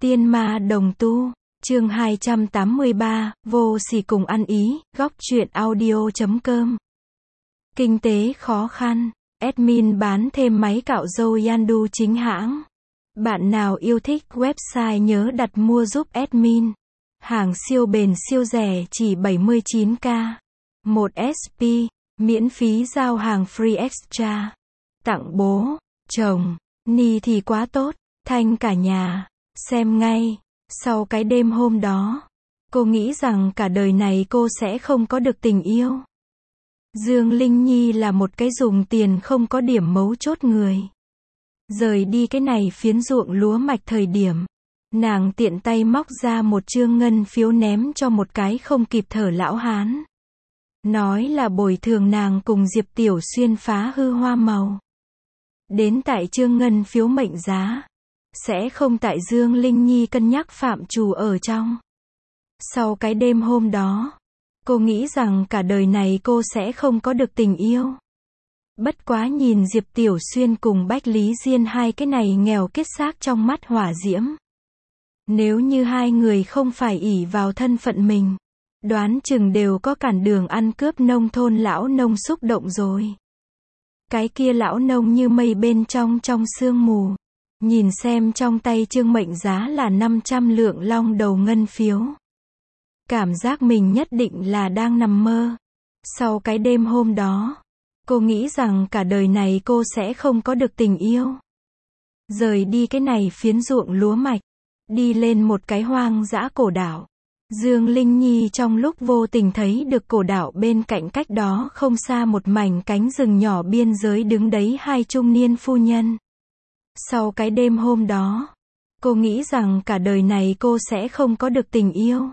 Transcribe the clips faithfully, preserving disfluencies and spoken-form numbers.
Tiên ma đồng tu, chương hai trăm tám mươi ba, vô sỉ cùng ăn ý, góc truyện audio chấm com. Kinh tế khó khăn, admin bán thêm máy cạo râu Yandu chính hãng. Bạn nào yêu thích website nhớ đặt mua giúp admin. Hàng siêu bền siêu rẻ chỉ bảy mươi chín k. một ét pê, miễn phí giao hàng free extra. Tặng bố, chồng, ni thì quá tốt, thanh cả nhà. Xem ngay, sau cái đêm hôm đó, cô nghĩ rằng cả đời này cô sẽ không có được tình yêu. Dương Linh Nhi là một cái dùng tiền không có điểm mấu chốt người. Rời đi cái này phiến ruộng lúa mạch thời điểm, nàng tiện tay móc ra một trương ngân phiếu ném cho một cái không kịp thở lão hán. Nói là bồi thường nàng cùng Diệp Tiểu Xuyên phá hư hoa màu. Đến tại trương ngân phiếu mệnh giá, sẽ không tại Dương Linh Nhi cân nhắc phạm trù ở trong. Sau cái đêm hôm đó, cô nghĩ rằng cả đời này cô sẽ không có được tình yêu. Bất quá nhìn Diệp Tiểu Xuyên cùng Bách Lý Diên hai cái này nghèo kiết xác trong mắt hỏa diễm. Nếu như hai người không phải ỷ vào thân phận mình, đoán chừng đều có cản đường ăn cướp nông thôn lão nông xúc động rồi. Cái kia lão nông như mây bên trong trong sương mù. Nhìn xem trong tay trương mệnh giá là năm trăm lượng long đầu ngân phiếu. Cảm giác mình nhất định là đang nằm mơ. Sau cái đêm hôm đó, cô nghĩ rằng cả đời này cô sẽ không có được tình yêu. Rời đi cái này phiến ruộng lúa mạch, đi lên một cái hoang dã cổ đảo. Dương Linh Nhi trong lúc vô tình thấy được cổ đảo bên cạnh cách đó không xa một mảnh cánh rừng nhỏ biên giới đứng đấy hai trung niên phu nhân. Sau cái đêm hôm đó, cô nghĩ rằng cả đời này cô sẽ không có được tình yêu.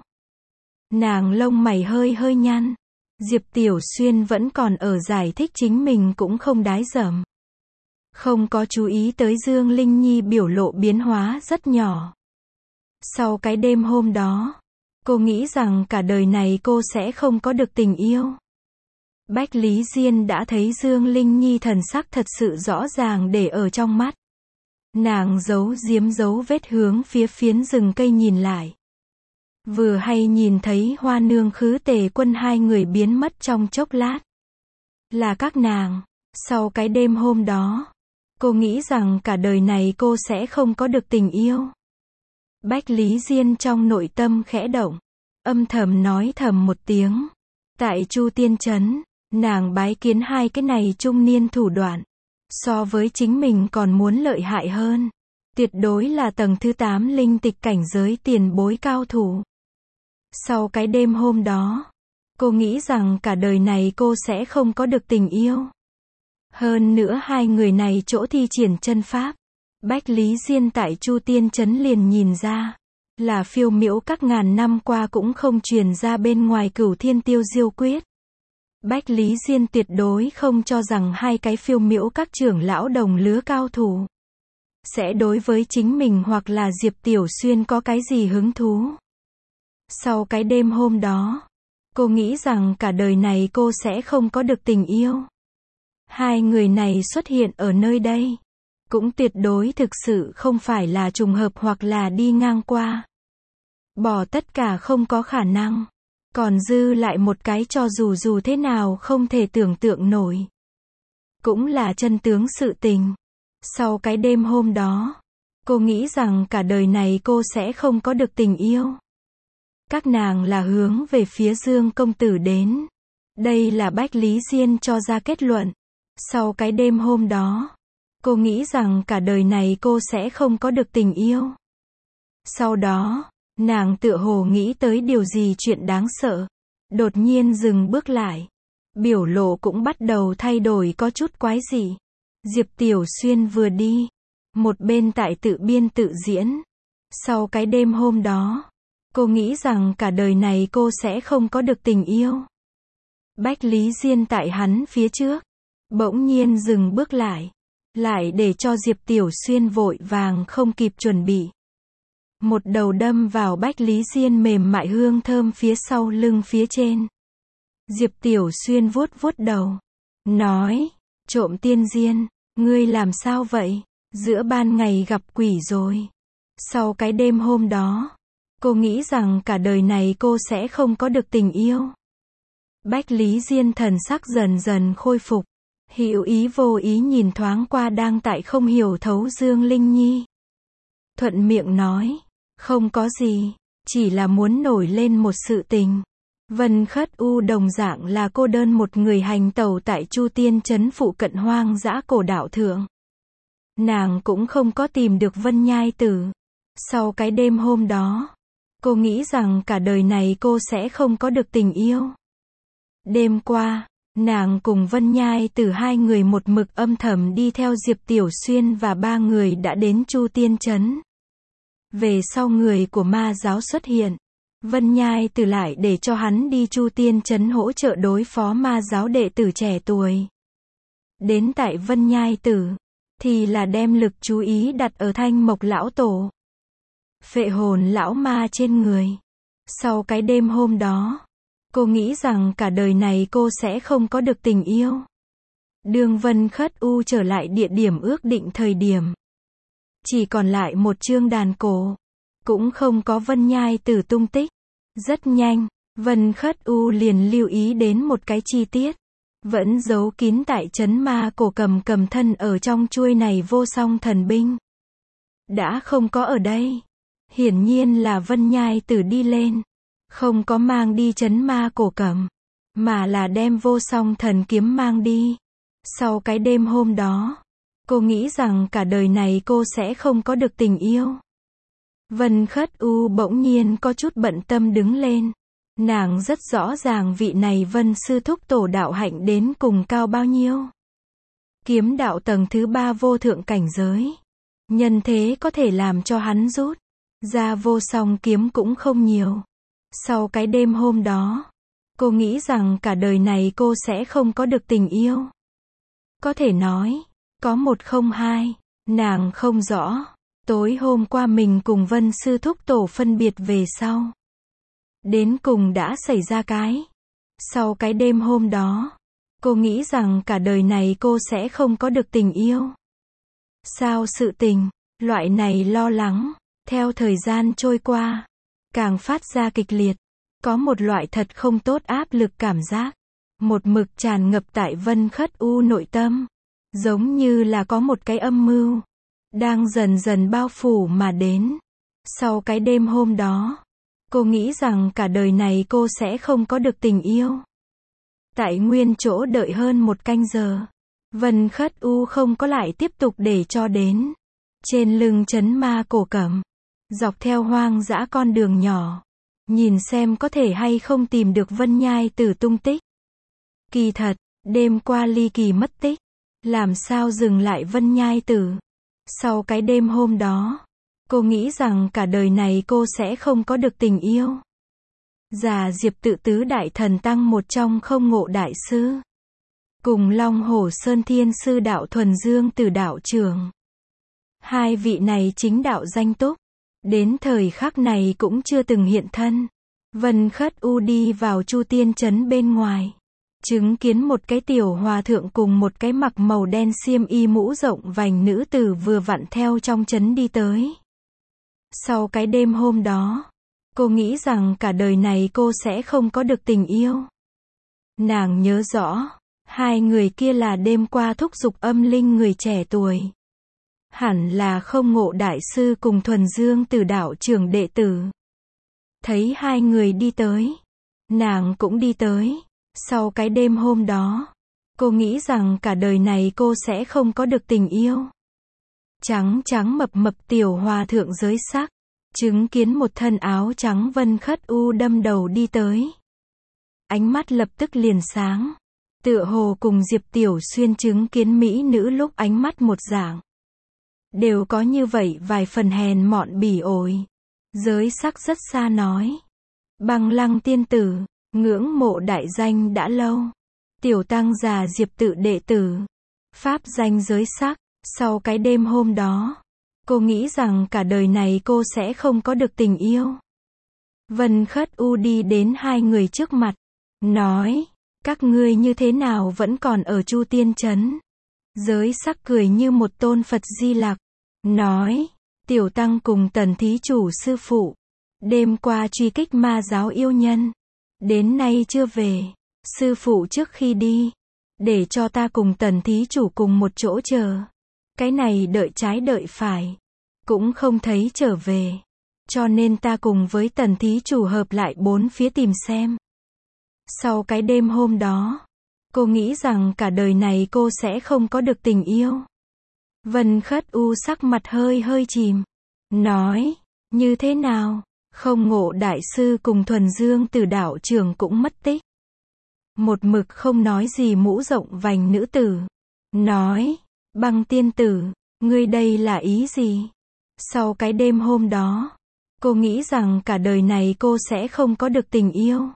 Nàng lông mày hơi hơi nhăn. Diệp Tiểu Xuyên vẫn còn ở giải thích chính mình cũng không đái dởm. Không có chú ý tới Dương Linh Nhi biểu lộ biến hóa rất nhỏ. Sau cái đêm hôm đó, cô nghĩ rằng cả đời này cô sẽ không có được tình yêu. Bách Lý Diên đã thấy Dương Linh Nhi thần sắc thật sự rõ ràng để ở trong mắt. Nàng giấu giếm dấu vết hướng phía phiến rừng cây nhìn lại. Vừa hay nhìn thấy Hoa Nương Khứ Tề Quân hai người biến mất trong chốc lát. Là các nàng. Sau cái đêm hôm đó, cô nghĩ rằng cả đời này cô sẽ không có được tình yêu. Bách Lý Diên trong nội tâm khẽ động, âm thầm nói thầm một tiếng. Tại Chu Tiên Trấn, nàng bái kiến hai cái này trung niên thủ đoạn. So với chính mình còn muốn lợi hại hơn. Tuyệt đối là tầng thứ tám linh tịch cảnh giới tiền bối cao thủ. Sau cái đêm hôm đó, cô nghĩ rằng cả đời này cô sẽ không có được tình yêu. Hơn nữa hai người này chỗ thi triển chân pháp. Bách Lý Diên tại Chu Tiên Trấn liền nhìn ra. Là phiêu miễu các ngàn năm qua cũng không truyền ra bên ngoài Cửu Thiên Tiêu Diêu Quyết. Bách Lý Diên tuyệt đối không cho rằng hai cái phiêu miễu các trưởng lão đồng lứa cao thủ sẽ đối với chính mình hoặc là Diệp Tiểu Xuyên có cái gì hứng thú. Sau cái đêm hôm đó, cô nghĩ rằng cả đời này cô sẽ không có được tình yêu. Hai người này xuất hiện ở nơi đây, cũng tuyệt đối thực sự không phải là trùng hợp hoặc là đi ngang qua. Bỏ tất cả không có khả năng. Còn dư lại một cái cho dù dù thế nào không thể tưởng tượng nổi. Cũng là chân tướng sự tình. Sau cái đêm hôm đó, cô nghĩ rằng cả đời này cô sẽ không có được tình yêu. Các nàng là hướng về phía Dương công tử đến. Đây là Bách Lý Diên cho ra kết luận. Sau cái đêm hôm đó, cô nghĩ rằng cả đời này cô sẽ không có được tình yêu. Sau đó, nàng tựa hồ nghĩ tới điều gì chuyện đáng sợ. Đột nhiên dừng bước lại. Biểu lộ cũng bắt đầu thay đổi có chút quái dị. Diệp Tiểu Xuyên vừa đi. Một bên tại tự biên tự diễn. Sau cái đêm hôm đó, cô nghĩ rằng cả đời này cô sẽ không có được tình yêu. Bách Lý Diên tại hắn phía trước. Bỗng nhiên dừng bước lại. Lại để cho Diệp Tiểu Xuyên vội vàng không kịp chuẩn bị. Một đầu đâm vào Bách Lý Diên mềm mại hương thơm phía sau lưng phía trên. Diệp Tiểu Xuyên vuốt vuốt đầu. Nói, trộm tiên diên, ngươi làm sao vậy? Giữa ban ngày gặp quỷ rồi. Sau cái đêm hôm đó, cô nghĩ rằng cả đời này cô sẽ không có được tình yêu. Bách Lý Diên thần sắc dần dần khôi phục. Hữu ý vô ý nhìn thoáng qua đang tại không hiểu thấu Dương Linh Nhi. Thuận miệng nói, không có gì, chỉ là muốn nổi lên một sự tình. Vân Khất U đồng dạng là cô đơn một người hành tẩu tại Chu Tiên Trấn phụ cận hoang dã cổ đạo thượng. Nàng cũng không có tìm được Vân Nhai Tử. Sau cái đêm hôm đó, cô nghĩ rằng cả đời này cô sẽ không có được tình yêu. Đêm qua, nàng cùng Vân Nhai Tử hai người một mực âm thầm đi theo Diệp Tiểu Xuyên và ba người đã đến Chu Tiên Trấn. Về sau người của ma giáo xuất hiện, Vân Nhai Tử lại để cho hắn đi Chu Tiên Trấn hỗ trợ đối phó ma giáo đệ tử trẻ tuổi. Đến tại Vân Nhai Tử, thì là đem lực chú ý đặt ở Thanh Mộc lão tổ, phệ hồn lão ma trên người. Sau cái đêm hôm đó, cô nghĩ rằng cả đời này cô sẽ không có được tình yêu. Đường Vân Khất U trở lại địa điểm ước định thời điểm, chỉ còn lại một chương đàn cổ, cũng không có Vân Nhai Tử tung tích. Rất nhanh, Vân Khất U liền lưu ý đến một cái chi tiết, vẫn giấu kín tại trấn ma cổ cầm cầm thân ở trong chuôi này vô song thần binh. Đã không có ở đây. Hiển nhiên là Vân Nhai Tử đi lên, không có mang đi trấn ma cổ cầm, mà là đem vô song thần kiếm mang đi. Sau cái đêm hôm đó, cô nghĩ rằng cả đời này cô sẽ không có được tình yêu. Vân Khất U bỗng nhiên có chút bận tâm đứng lên. Nàng rất rõ ràng vị này Vân sư thúc tổ đạo hạnh đến cùng cao bao nhiêu. Kiếm đạo tầng thứ ba vô thượng cảnh giới. Nhân thế có thể làm cho hắn rút ra vô song kiếm cũng không nhiều. Sau cái đêm hôm đó, cô nghĩ rằng cả đời này cô sẽ không có được tình yêu. Có thể nói, có một không hai, nàng không rõ. Tối hôm qua mình cùng Vân sư thúc tổ phân biệt về sau, đến cùng đã xảy ra cái. Sau cái đêm hôm đó, cô nghĩ rằng cả đời này cô sẽ không có được tình yêu. Sao sự tình, loại này lo lắng, theo thời gian trôi qua, càng phát ra kịch liệt. Có một loại thật không tốt áp lực cảm giác, một mực tràn ngập tại Vân Khất U nội tâm. Giống như là có một cái âm mưu đang dần dần bao phủ mà đến. Sau cái đêm hôm đó, cô nghĩ rằng cả đời này cô sẽ không có được tình yêu. Tại nguyên chỗ đợi hơn một canh giờ, Vân Khất U không có lại tiếp tục để cho đến trên lưng trấn ma cổ cẩm, dọc theo hoang dã con đường nhỏ, nhìn xem có thể hay không tìm được Vân Nhai Tử tung tích. Kỳ thật, đêm qua ly kỳ mất tích, làm sao dừng lại Vân Nhai Tử. Sau cái đêm hôm đó, cô nghĩ rằng cả đời này cô sẽ không có được tình yêu. Già Diệp tự tứ đại thần tăng một trong không ngộ đại sư, cùng Long Hổ Sơn Thiên sư đạo thuần dương từ đạo trưởng. Hai vị này chính đạo danh túc, đến thời khắc này cũng chưa từng hiện thân. Vân Khất U đi vào Chu Tiên Trấn bên ngoài, chứng kiến một cái tiểu hòa thượng cùng một cái mặc màu đen xiêm y mũ rộng vành nữ tử vừa vặn theo trong trấn đi tới. Sau cái đêm hôm đó, cô nghĩ rằng cả đời này cô sẽ không có được tình yêu. Nàng nhớ rõ, hai người kia là đêm qua thúc giục âm linh người trẻ tuổi. Hẳn là không ngộ đại sư cùng thuần dương từ đạo trưởng đệ tử. Thấy hai người đi tới, nàng cũng đi tới. Sau cái đêm hôm đó, cô nghĩ rằng cả đời này cô sẽ không có được tình yêu. Trắng trắng mập mập tiểu hòa thượng giới sắc, chứng kiến một thân áo trắng Vân Khất U đâm đầu đi tới. Ánh mắt lập tức liền sáng, tựa hồ cùng Diệp Tiểu Xuyên chứng kiến mỹ nữ lúc ánh mắt một dạng. Đều có như vậy vài phần hèn mọn bỉ ổi. Giới sắc rất xa nói, Băng Lăng tiên tử, ngưỡng mộ đại danh đã lâu. Tiểu tăng già Diệp tự đệ tử, pháp danh giới sắc. Sau cái đêm hôm đó, cô nghĩ rằng cả đời này cô sẽ không có được tình yêu. Vân Khất U đi đến hai người trước mặt, nói, các ngươi như thế nào vẫn còn ở Chu Tiên Trấn. Giới sắc cười như một tôn Phật Di Lặc, nói, Tiểu Tăng cùng Tần thí chủ sư phụ, đêm qua truy kích ma giáo yêu nhân, đến nay chưa về. Sư phụ trước khi đi, để cho ta cùng Tần thí chủ cùng một chỗ chờ. Cái này đợi trái đợi phải, cũng không thấy trở về. Cho nên ta cùng với Tần thí chủ hợp lại bốn phía tìm xem. Sau cái đêm hôm đó, cô nghĩ rằng cả đời này cô sẽ không có được tình yêu. Vân Khất U sắc mặt hơi hơi chìm, nói, như thế nào, Không Ngộ đại sư cùng Thuần Dương Tử đạo trưởng cũng mất tích. Một mực không nói gì mũ rộng vành nữ tử, nói, Băng tiên tử, ngươi đây là ý gì? Sau cái đêm hôm đó, cô nghĩ rằng cả đời này cô sẽ không có được tình yêu.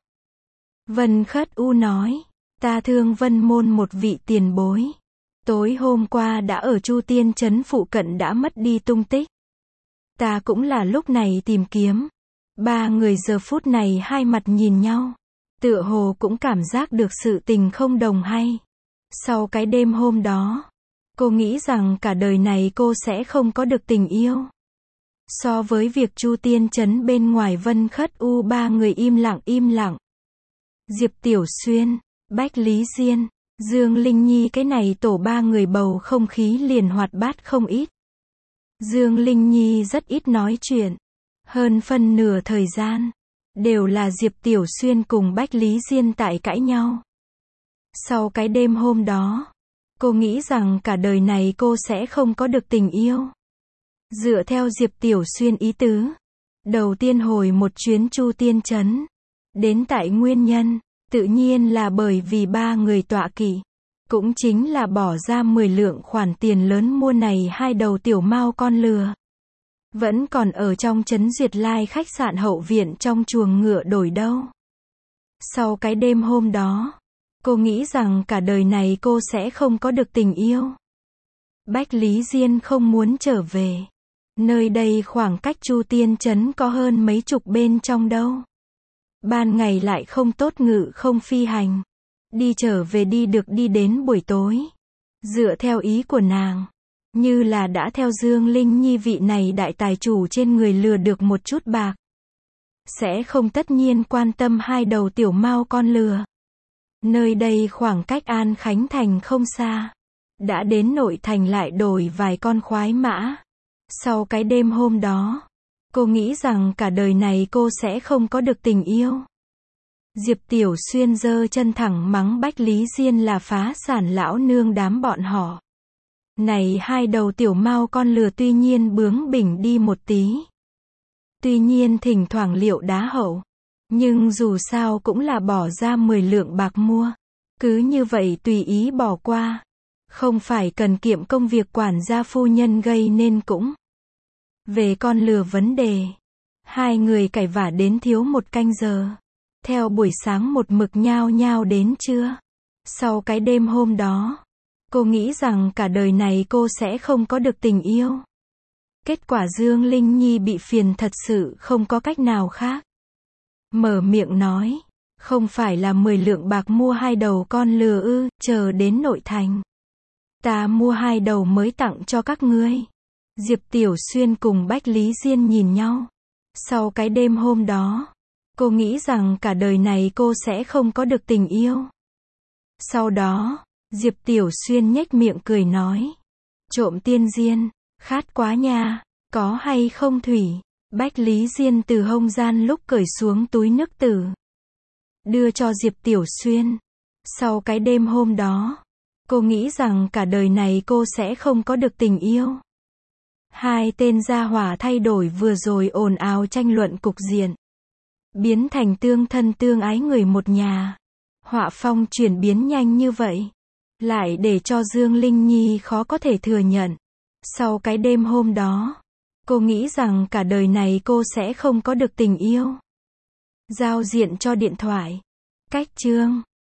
Vân Khất U nói, ta thương Vân môn một vị tiền bối. Tối hôm qua đã ở Chu Tiên Trấn phụ cận đã mất đi tung tích. Ta cũng là lúc này tìm kiếm. Ba người giờ phút này hai mặt nhìn nhau, tựa hồ cũng cảm giác được sự tình không đồng hay. Sau cái đêm hôm đó, cô nghĩ rằng cả đời này cô sẽ không có được tình yêu. So với việc Chu Tiên Trấn bên ngoài Vân Khất U ba người im lặng im lặng. Diệp Tiểu Xuyên, Bách Lý Diên, Dương Linh Nhi cái này tổ ba người bầu không khí liền hoạt bát không ít. Dương Linh Nhi rất ít nói chuyện. Hơn phân nửa thời gian, đều là Diệp Tiểu Xuyên cùng Bách Lý Diên tại cãi nhau. Sau cái đêm hôm đó, cô nghĩ rằng cả đời này cô sẽ không có được tình yêu. Dựa theo Diệp Tiểu Xuyên ý tứ, đầu tiên hồi một chuyến Chu Tiên Trấn, đến tại nguyên nhân, tự nhiên là bởi vì ba người tọa kỵ, cũng chính là bỏ ra mười lượng khoản tiền lớn mua này hai đầu tiểu mao con lừa. Vẫn còn ở trong Trấn Duyệt Lai khách sạn hậu viện trong chuồng ngựa đổi đâu. Sau cái đêm hôm đó, cô nghĩ rằng cả đời này cô sẽ không có được tình yêu. Bách Lý Diên không muốn trở về. Nơi đây khoảng cách Chu Tiên Trấn có hơn mấy chục bên trong đâu. Ban ngày lại không tốt ngự không phi hành. Đi trở về đi được đi đến buổi tối. Dựa theo ý của nàng, như là đã theo Dương Linh Nhi vị này đại tài chủ trên người lừa được một chút bạc. Sẽ không tất nhiên quan tâm hai đầu tiểu mao con lừa. Nơi đây khoảng cách An Khánh Thành không xa. Đã đến nội thành lại đổi vài con khoái mã. Sau cái đêm hôm đó, cô nghĩ rằng cả đời này cô sẽ không có được tình yêu. Diệp Tiểu Xuyên giơ chân thẳng mắng Bách Lý Diên là phá sản lão nương đám bọn họ. Này hai đầu tiểu mao con lừa tuy nhiên bướng bỉnh đi một tí. Tuy nhiên thỉnh thoảng liệu đá hậu. Nhưng dù sao cũng là bỏ ra mười lượng bạc mua. Cứ như vậy tùy ý bỏ qua. Không phải cần kiệm công việc quản gia phu nhân gây nên cũng. Về con lừa vấn đề, hai người cãi vã đến thiếu một canh giờ. Theo buổi sáng một mực nhao nhao đến trưa. Sau cái đêm hôm đó, cô nghĩ rằng cả đời này cô sẽ không có được tình yêu. Kết quả Dương Linh Nhi bị phiền thật sự không có cách nào khác. Mở miệng nói, không phải là mười lượng bạc mua hai đầu con lừa ư, chờ đến nội thành. Ta mua hai đầu mới tặng cho các ngươi. Diệp Tiểu Xuyên cùng Bách Lý Diên nhìn nhau. Sau cái đêm hôm đó, cô nghĩ rằng cả đời này cô sẽ không có được tình yêu. Sau đó, Diệp Tiểu Xuyên nhếch miệng cười nói. Trộm tiên diên, khát quá nha, có hay không thủy? Bách Lý Diên từ hông gian lúc cởi xuống túi nước tử. Đưa cho Diệp Tiểu Xuyên. Sau cái đêm hôm đó, cô nghĩ rằng cả đời này cô sẽ không có được tình yêu. Hai tên gia hỏa thay đổi vừa rồi ồn ào tranh luận cục diện. Biến thành tương thân tương ái người một nhà. Họa phong chuyển biến nhanh như vậy. Lại để cho Dương Linh Nhi khó có thể thừa nhận. Sau cái đêm hôm đó, cô nghĩ rằng cả đời này cô sẽ không có được tình yêu. Giao diện cho điện thoại. Cách chương